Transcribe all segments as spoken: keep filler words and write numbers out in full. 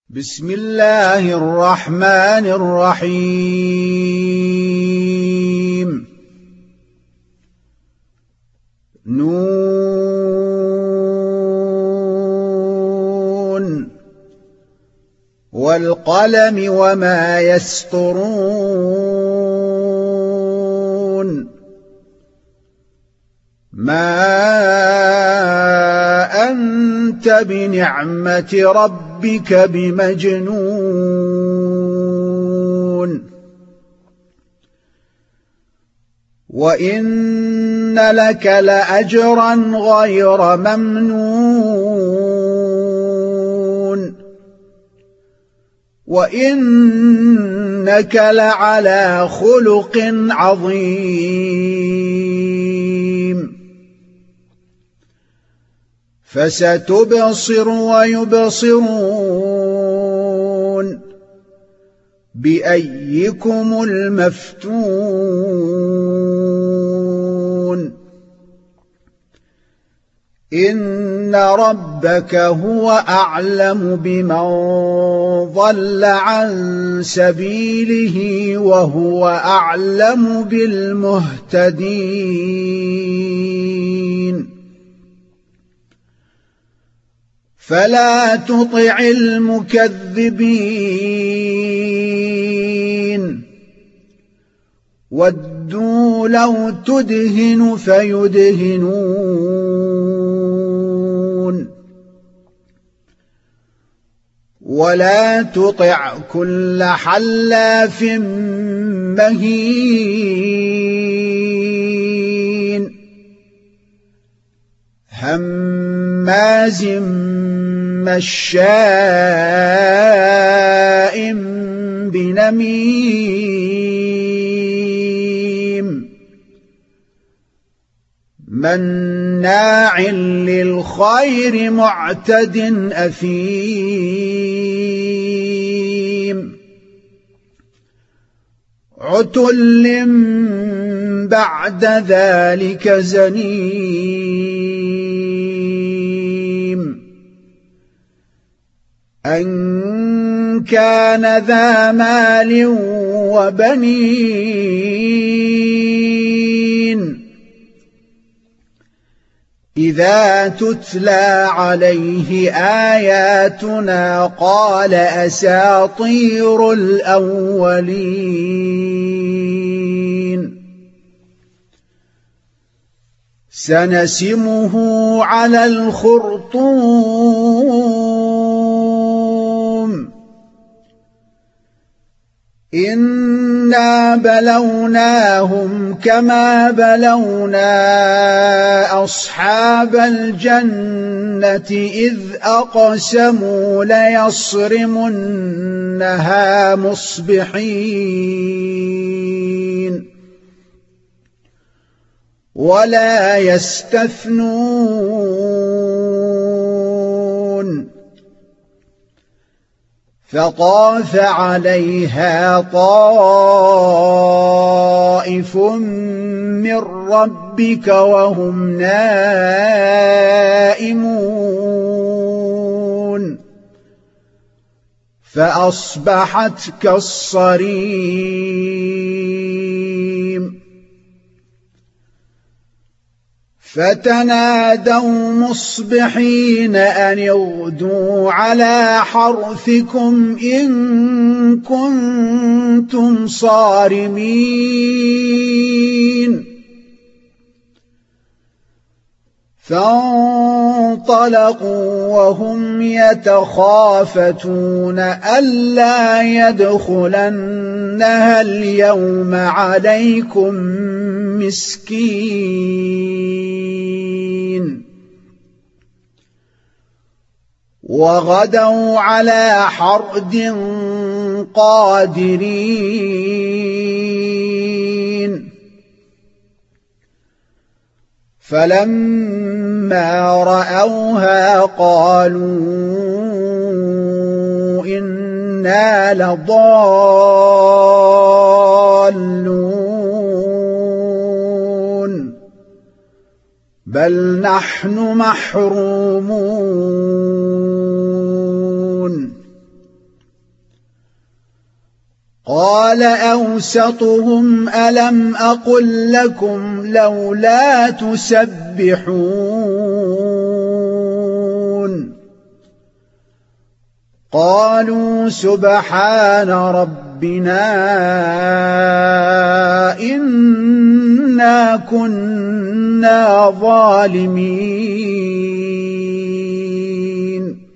بسم الله الرحمن الرحيم نون والقلم وما يسطرون ما أنت بنعمة ربك بمجنون وإن لك لأجرا غير ممنون وإنك لعلى خلق عظيم فستبصر ويبصرون بأيكم المفتون إن ربك هو أعلم بمن ضل عن سبيله وهو أعلم بالمهتدين فلا تطع المكذبين ودوا لو تدهن فيدهنون ولا تطع كل حلاف مهين هماز مشاء بنميم مناع للخير معتد أثيم عتل بعد ذلك زنيم أن كان ذا مال وبنين إذا تتلى عليه آياتنا قال أساطير الأولين سنسمه على الخرطوم إنا بلوناهم كما بلونا أصحاب الجنة إذ أقسموا ليصرمنها مصبحين ولا يستثنون فطاف عليها طائف من ربك وهم نائمون فأصبحت كالصريم فتنادوا مصبحين أن اغدوا على حرثكم إن كنتم صارمين فانطلقوا وهم يتخافتون ألا يدخلنها اليوم عليكم مسكين وغدوا على حرد قادرين فلما رأوها قالوا إنا لضالون بل نحن محرومون قال أوسطهم ألم أقل لكم لولا تسبحون قالوا سبحان ربنا إنا كنا ظالمين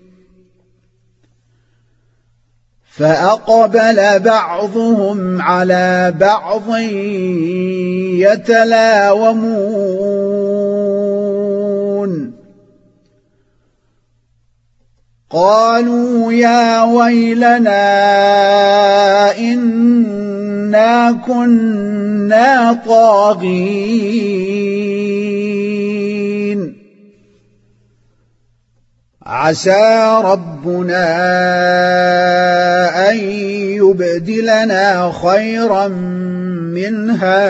فأقبل بعضهم على بعض يتلاومون قالوا يا ويلنا إنا كنا طاغين عسى ربنا أن يبدلنا خيرا منها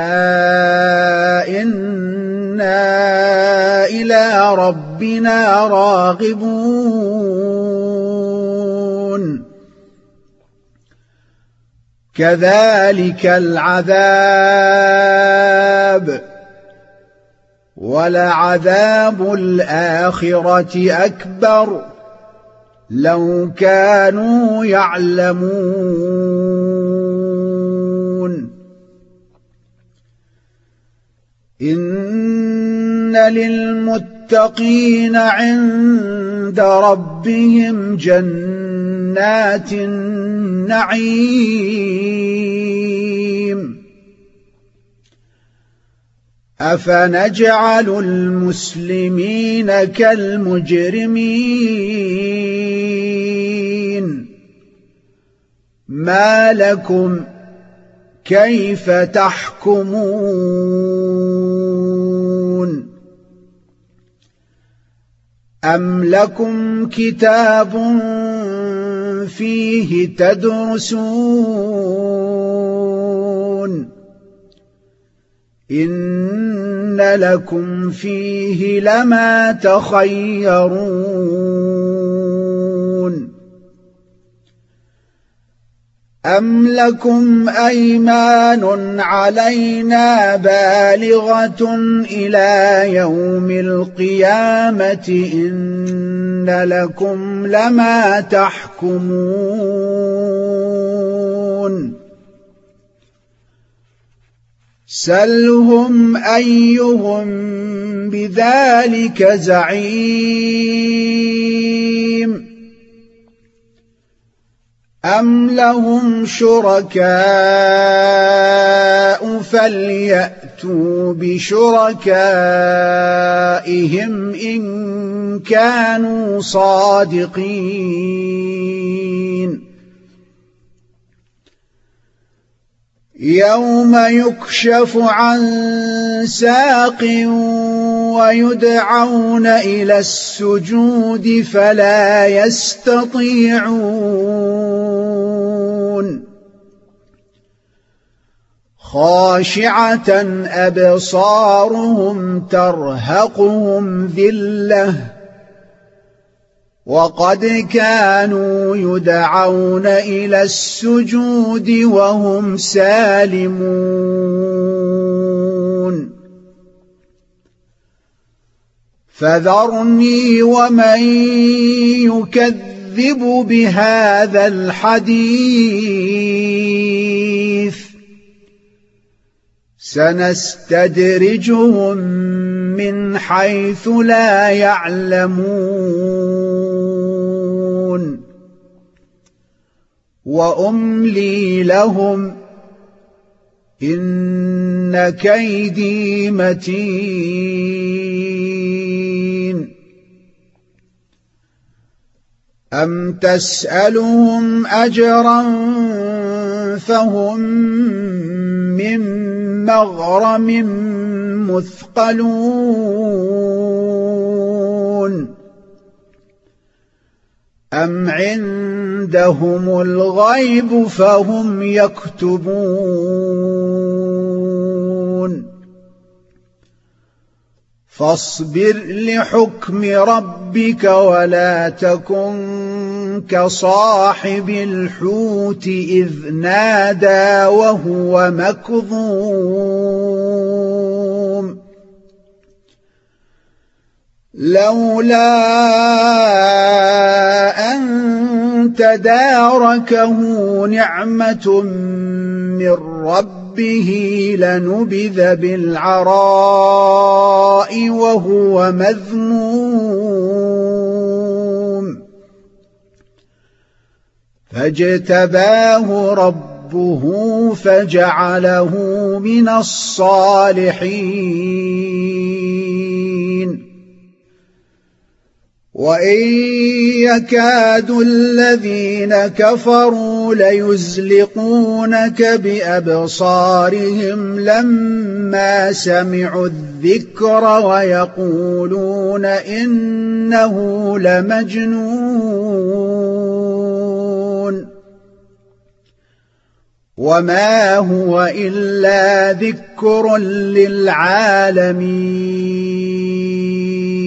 إنا إلى ربنا راغبون كذلك العذاب ولعذاب الآخرة أكبر لو كانوا يعلمون إن للمتقين عند ربهم جنات النعيم أفنجعل المسلمين كالمجرمين ما لكم كيف تحكمون أم لكم كتاب فيه تدرسون إن لكم فيه لما تخيرون أم لكم أيمان علينا بالغة إلى يوم القيامة إن لكم لما تحكمون سلهم أيهم بذلك زعيم أم لهم شركاء فليأتوا بشركائهم إن كانوا صادقين يوم يكشف عن ساق ويدعون إلى السجود فلا يستطيعون خاشعة أبصارهم ترهقهم ذلة وقد كانوا يدعون إلى السجود وهم سالمون فذرني ومن يكذب بهذا الحديث سنستدرجهم من حيث لا يعلمون وأملي لهم إن كيدي متين أم تسألهم أجرا فهم من مغرم مثقلون أم عندهم الغيب فهم يكتبون فاصبر لحكم ربك ولا تكن كصاحب الحوت إذ نادى وهو مكظوم لولا أن تداركه نعمة من ربه لنبذ بالعراء وهو مذموم فاجتباه ربه فجعله من الصالحين وإن يكاد الذين كفروا ليزلقونك بأبصارهم لما سمعوا الذكر ويقولون إنه لمجنون وما هو إلا ذكر للعالمين